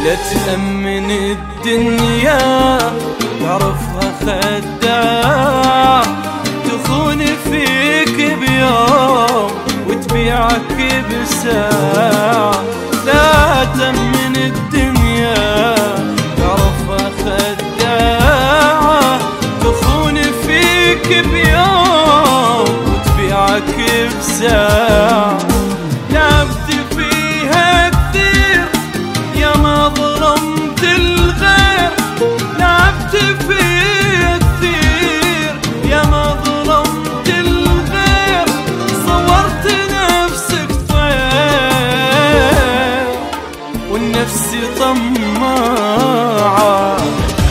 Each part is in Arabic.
لا تأمن الدنيا تعرفها خداع، تخون فيك بيوم وتبيعك بساعة. لا تأمن الدنيا تعرفها خداعة، تخون فيك بيوم وتبيعك بساعة. لعبت فيها كتير يا ما ظلمت الغير، لعبت فيها كتير يا ما ظلمت الغير، صورت نفسك طير والنفس طماعة.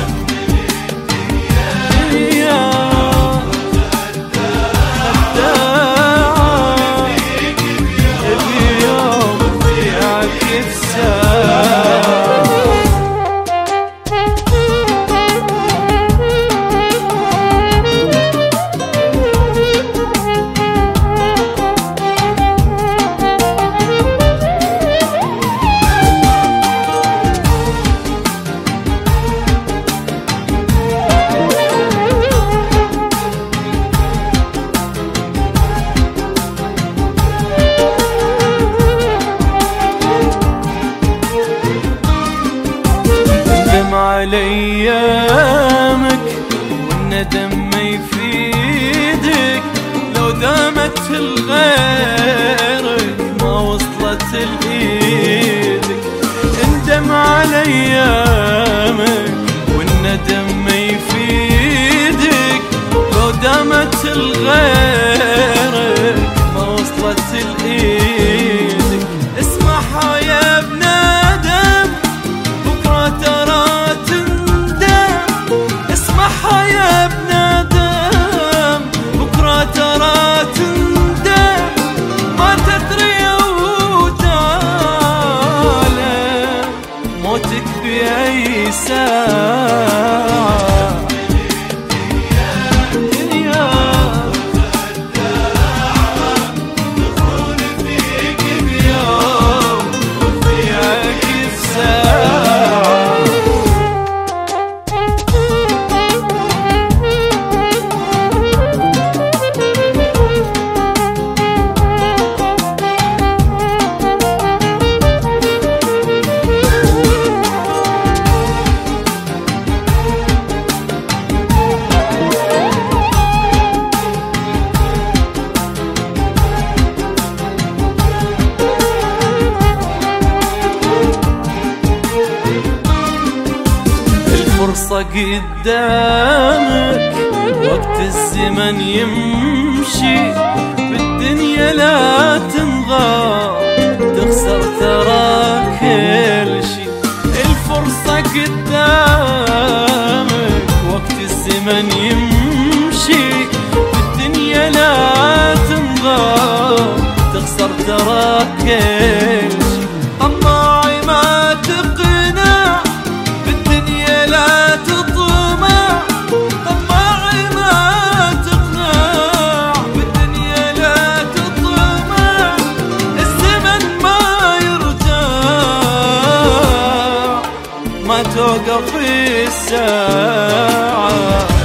على ايامك والندم ما يفيدك، لو دامت لغيرك ما وصلت لايدك. اندم على ايامك والندم ما يفيدك، لو دامت لغيرك ما وصلت لايدك. اسمعها يا ابن آدم بكرة ترى يا ابن آدم، بكرة ترى تندم، ما تدري وتعالى موتك بأي ساعة. دنيا تخون فيك بيوم وتبيعك بساعة. الفرصة قدامك وقت الزمن يمشي، بالدنيا لا تنغار تخسر ترى كل شي. الفرصة قدامك وقت الزمن يمشي، بالدنيا لا تنغار تخسر ترى كل شي. طماعي ما تقنع بالدنيا لا تطمع، طماعي ما تقنع بالدنيا لا تطمع، الزمن ما يرجع ما توقف الساعة.